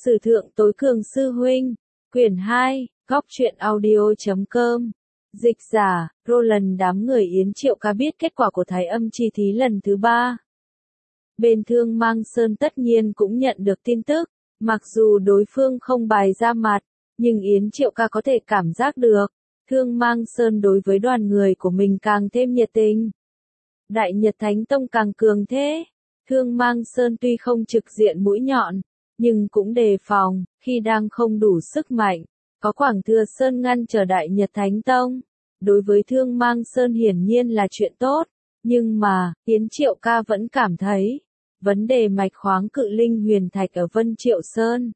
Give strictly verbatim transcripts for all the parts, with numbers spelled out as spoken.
Sử thượng tối cường sư huynh, quyển hai, góc truyện audio.com. Dịch giả, Roland. Đám người Yến Triệu Ca biết kết quả của thái âm chi thí lần thứ ba. Bên Thương Mang Sơn tất nhiên cũng nhận được tin tức, mặc dù đối phương không bày ra mặt, nhưng Yến Triệu Ca có thể cảm giác được, Thương Mang Sơn đối với đoàn người của mình càng thêm nhiệt tình. Đại Nhật Thánh Tông càng cường thế, Thương Mang Sơn tuy không trực diện mũi nhọn, nhưng cũng đề phòng, khi đang không đủ sức mạnh, có Quảng Thừa Sơn ngăn trở Đại Nhật Thánh Tông. Đối với Thương Mang Sơn hiển nhiên là chuyện tốt, nhưng mà, Yến Triệu Ca vẫn cảm thấy, vấn đề mạch khoáng cự linh huyền thạch ở Vân Triệu Sơn.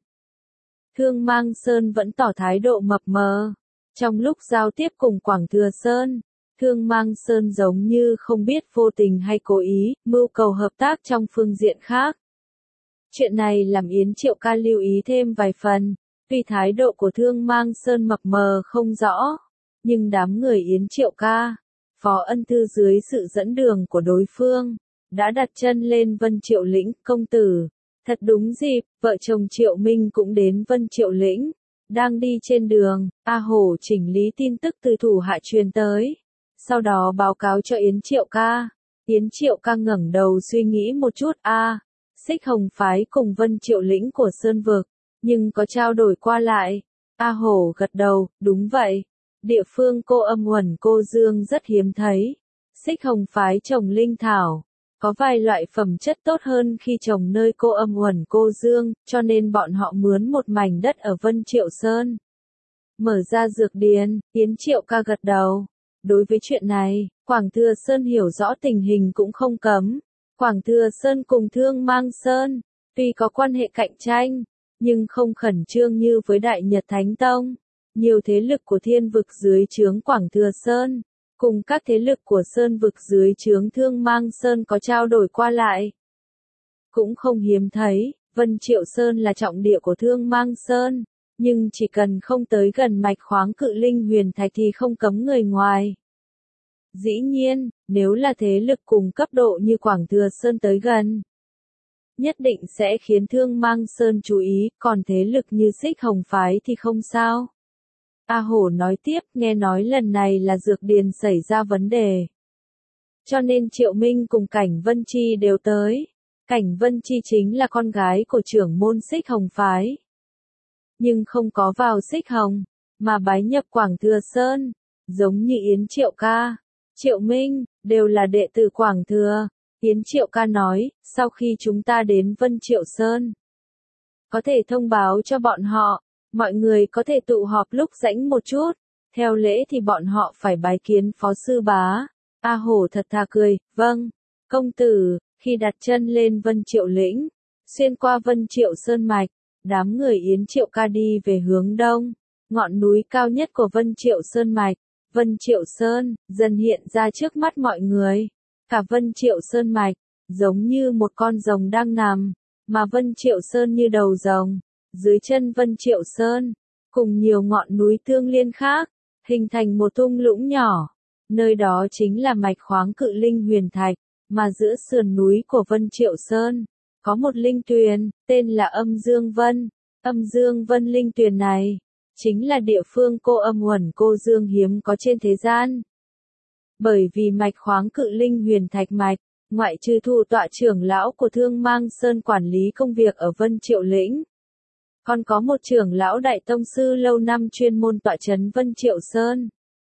Thương Mang Sơn vẫn tỏ thái độ mập mờ. Trong lúc giao tiếp cùng Quảng Thừa Sơn, Thương Mang Sơn giống như không biết vô tình hay cố ý, mưu cầu hợp tác trong phương diện khác. Chuyện này làm Yến Triệu Ca lưu ý thêm vài phần, tuy thái độ của Thương Mang Sơn mập mờ không rõ, nhưng đám người Yến Triệu Ca, Phó Ân Thư dưới sự dẫn đường của đối phương, đã đặt chân lên Vân Triệu Lĩnh. Công tử, thật đúng dịp, vợ chồng Triệu Minh cũng đến Vân Triệu Lĩnh, đang đi trên đường, A Hổ chỉnh lý tin tức từ thủ hạ truyền tới, sau đó báo cáo cho Yến Triệu Ca. Yến Triệu Ca ngẩng đầu suy nghĩ một chút. A, Xích Hồng phái cùng Vân Triệu Lĩnh của Sơn Vực, nhưng có trao đổi qua lại. A Hổ gật đầu, đúng vậy. Địa phương cô Âm Uẩn Cô Dương rất hiếm thấy. Xích Hồng phái trồng linh thảo, có vài loại phẩm chất tốt hơn khi trồng nơi cô Âm Uẩn Cô Dương, cho nên bọn họ mướn một mảnh đất ở Vân Triệu Sơn. Mở ra dược điền, Yến Triệu Ca gật đầu. Đối với chuyện này, Quảng Thừa Sơn hiểu rõ tình hình cũng không cấm. Quảng Thừa Sơn cùng Thương Mang Sơn, tuy có quan hệ cạnh tranh, nhưng không khẩn trương như với Đại Nhật Thánh Tông. Nhiều thế lực của thiên vực dưới trướng Quảng Thừa Sơn, cùng các thế lực của Sơn vực dưới trướng Thương Mang Sơn có trao đổi qua lại. Cũng không hiếm thấy, Vân Triệu Sơn là trọng địa của Thương Mang Sơn, nhưng chỉ cần không tới gần mạch khoáng cự linh huyền thạch thì không cấm người ngoài. Dĩ nhiên, nếu là thế lực cùng cấp độ như Quảng Thừa Sơn tới gần, nhất định sẽ khiến Thương Mang Sơn chú ý, còn thế lực như Xích Hồng phái thì không sao. A Hổ nói tiếp, nghe nói lần này là dược điền xảy ra vấn đề, cho nên Triệu Minh cùng Cảnh Vân Chi đều tới. Cảnh Vân Chi chính là con gái của trưởng môn Xích Hồng phái, nhưng không có vào Xích Hồng, mà bái nhập Quảng Thừa Sơn, giống như Yến Triệu Ca, Triệu Minh, đều là đệ tử Quảng Thừa. Yến Triệu Ca nói, sau khi chúng ta đến Vân Triệu Sơn, có thể thông báo cho bọn họ, mọi người có thể tụ họp lúc rảnh một chút, theo lễ thì bọn họ phải bái kiến Phó Sư Bá. A Hổ thật thà cười, vâng, công tử. Khi đặt chân lên Vân Triệu Lĩnh, xuyên qua Vân Triệu Sơn mạch, đám người Yến Triệu Ca đi về hướng đông, ngọn núi cao nhất của Vân Triệu Sơn mạch, Vân Triệu Sơn, dần hiện ra trước mắt mọi người. Cả Vân Triệu Sơn mạch, giống như một con rồng đang nằm, mà Vân Triệu Sơn như đầu rồng. Dưới chân Vân Triệu Sơn, cùng nhiều ngọn núi tương liên khác, hình thành một thung lũng nhỏ. Nơi đó chính là mạch khoáng cự linh huyền thạch, mà giữa sườn núi của Vân Triệu Sơn, có một linh tuyền, tên là Âm Dương Vân. Âm Dương Vân linh tuyền này, chính là địa phương cô Âm Uẩn Cô Dương hiếm có trên thế gian. Bởi vì mạch khoáng cự linh huyền thạch mạch, ngoại trừ thủ tọa trưởng lão của Thương Mang Sơn quản lý công việc ở Vân Triệu Lĩnh, còn có một trưởng lão đại tông sư lâu năm chuyên môn tọa trấn Vân Triệu Sơn,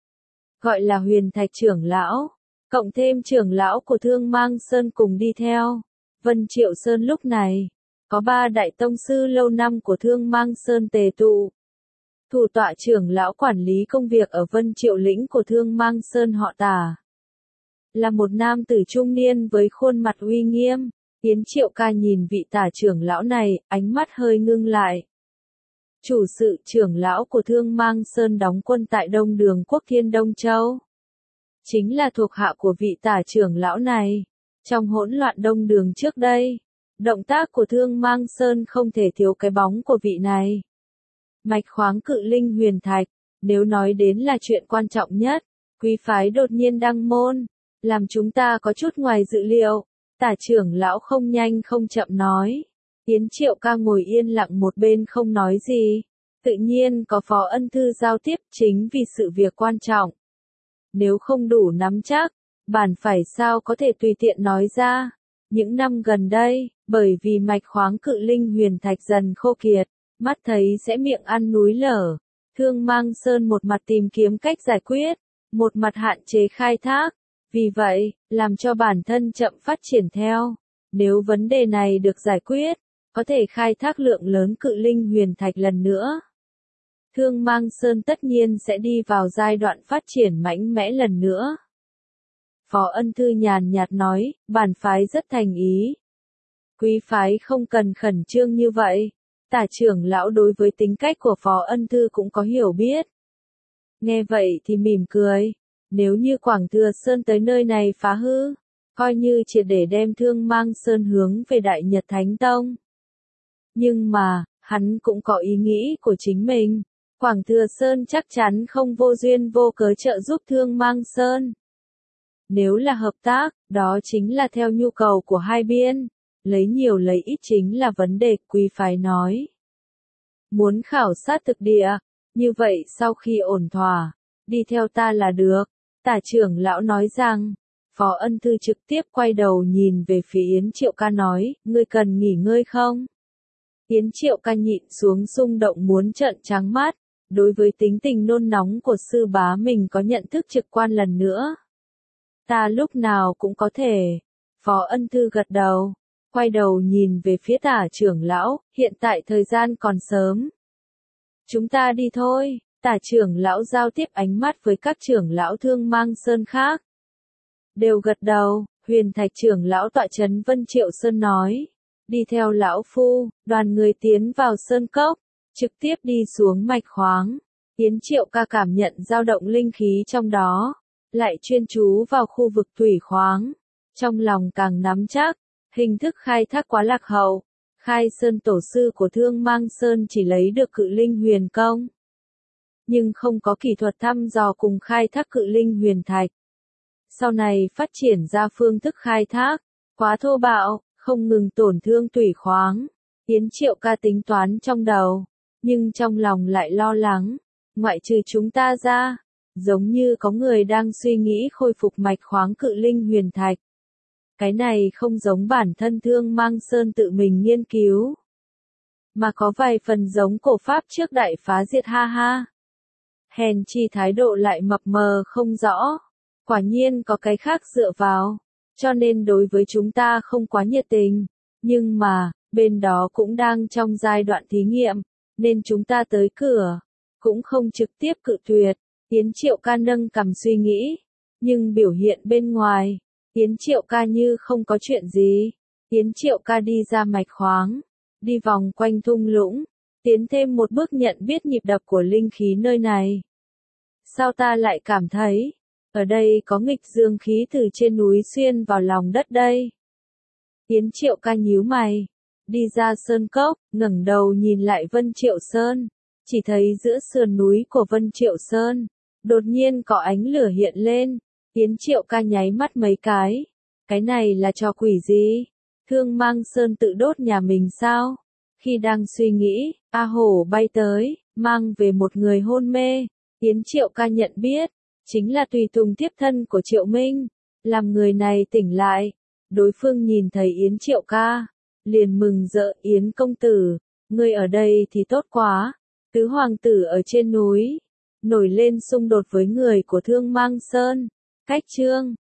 gọi là Huyền Thạch trưởng lão, cộng thêm trưởng lão của Thương Mang Sơn cùng đi theo. Vân Triệu Sơn lúc này, có ba đại tông sư lâu năm của Thương Mang Sơn tề tụ. Thủ tọa trưởng lão quản lý công việc ở Vân Triệu Lĩnh của Thương Mang Sơn họ Tả, là một nam tử trung niên với khuôn mặt uy nghiêm. Yến Triệu Ca nhìn vị Tả trưởng lão này, ánh mắt hơi ngưng lại. Chủ sự trưởng lão của Thương Mang Sơn đóng quân tại Đông Đường Quốc Thiên Đông Châu, chính là thuộc hạ của vị Tả trưởng lão này. Trong hỗn loạn Đông Đường trước đây, động tác của Thương Mang Sơn không thể thiếu cái bóng của vị này. Mạch khoáng cự linh huyền thạch, nếu nói đến là chuyện quan trọng nhất, quý phái đột nhiên đăng môn, làm chúng ta có chút ngoài dự liệu. Tả trưởng lão không nhanh không chậm nói. Yến Triệu Ca ngồi yên lặng một bên không nói gì. Tự nhiên có Phó Ân Thư giao tiếp chính vì sự việc quan trọng. Nếu không đủ nắm chắc, bản phải sao có thể tùy tiện nói ra. Những năm gần đây, bởi vì mạch khoáng cự linh huyền thạch dần khô kiệt, mắt thấy sẽ miệng ăn núi lở. Thương Mang Sơn một mặt tìm kiếm cách giải quyết, một mặt hạn chế khai thác. Vì vậy, làm cho bản thân chậm phát triển theo. Nếu vấn đề này được giải quyết, có thể khai thác lượng lớn cự linh huyền thạch lần nữa. Thương Mang Sơn tất nhiên sẽ đi vào giai đoạn phát triển mạnh mẽ lần nữa. Phó Ân Thư nhàn nhạt nói, bản phái rất thành ý. Quý phái không cần khẩn trương như vậy. Tả trưởng lão đối với tính cách của Phó Ân Thư cũng có hiểu biết. Nghe vậy thì mỉm cười. Nếu như Quảng Thừa Sơn tới nơi này phá hư, coi như triệt để đem Thương Mang Sơn hướng về Đại Nhật Thánh Tông. Nhưng mà, hắn cũng có ý nghĩ của chính mình. Quảng Thừa Sơn chắc chắn không vô duyên vô cớ trợ giúp Thương Mang Sơn. Nếu là hợp tác, đó chính là theo nhu cầu của hai bên. Lấy nhiều lấy ít chính là vấn đề, quý phái nói. Muốn khảo sát thực địa, như vậy sau khi ổn thỏa, đi theo ta là được. Tả trưởng lão nói rằng, Phó Ân Thư trực tiếp quay đầu nhìn về phía Yến Triệu Ca nói, ngươi cần nghỉ ngơi không? Yến Triệu Ca nhịn xuống xung động muốn trợn trắng mắt, đối với tính tình nôn nóng của sư bá mình có nhận thức trực quan lần nữa. Ta lúc nào cũng có thể. Phó Ân Thư gật đầu, quay đầu nhìn về phía tả trưởng lão, hiện tại thời gian còn sớm. Chúng ta đi thôi. Tả trưởng lão giao tiếp ánh mắt với các trưởng lão Thương Mang Sơn khác. Đều gật đầu, Huyền Thạch trưởng lão tọa trấn Vân Triệu Sơn nói. Đi theo lão phu, đoàn người tiến vào sơn cốc, trực tiếp đi xuống mạch khoáng. Yến Triệu Ca cảm nhận dao động linh khí trong đó, lại chuyên chú vào khu vực thủy khoáng. Trong lòng càng nắm chắc, hình thức khai thác quá lạc hậu. Khai Sơn tổ sư của Thương Mang Sơn chỉ lấy được cự linh huyền công, nhưng không có kỹ thuật thăm dò cùng khai thác cự linh huyền thạch. Sau này phát triển ra phương thức khai thác, quá thô bạo, không ngừng tổn thương thủy khoáng. Yến Triệu Ca tính toán trong đầu, nhưng trong lòng lại lo lắng, ngoại trừ chúng ta ra, giống như có người đang suy nghĩ khôi phục mạch khoáng cự linh huyền thạch. Cái này không giống bản thân Thương Mang Sơn tự mình nghiên cứu, mà có vài phần giống cổ pháp trước đại phá diệt ha ha. Hèn chi thái độ lại mập mờ không rõ. Quả nhiên có cái khác dựa vào, cho nên đối với chúng ta không quá nhiệt tình. Nhưng mà, bên đó cũng đang trong giai đoạn thí nghiệm, nên chúng ta tới cửa, cũng không trực tiếp cự tuyệt. Yến Triệu Ca nâng cằm suy nghĩ, nhưng biểu hiện bên ngoài, Yến Triệu Ca như không có chuyện gì. Yến Triệu Ca đi ra mạch khoáng, đi vòng quanh thung lũng, tiến thêm một bước nhận biết nhịp đập của linh khí nơi này. Sao ta lại cảm thấy, ở đây có nghịch dương khí từ trên núi xuyên vào lòng đất đây? Yến Triệu Ca nhíu mày, đi ra sơn cốc, ngẩng đầu nhìn lại Vân Triệu Sơn, chỉ thấy giữa sườn núi của Vân Triệu Sơn, đột nhiên có ánh lửa hiện lên. Yến Triệu Ca nháy mắt mấy cái, cái này là trò quỷ gì? Thương Mang Sơn tự đốt nhà mình sao? Khi đang suy nghĩ, A Hổ bay tới, mang về một người hôn mê. Yến Triệu Ca nhận biết, chính là tùy tùng tiếp thân của Triệu Minh, làm người này tỉnh lại. Đối phương nhìn thấy Yến Triệu Ca, liền mừng rỡ, Yến công tử, ngươi ở đây thì tốt quá. Tứ hoàng tử ở trên núi, nổi lên xung đột với người của Thương Mang Sơn. Cách chương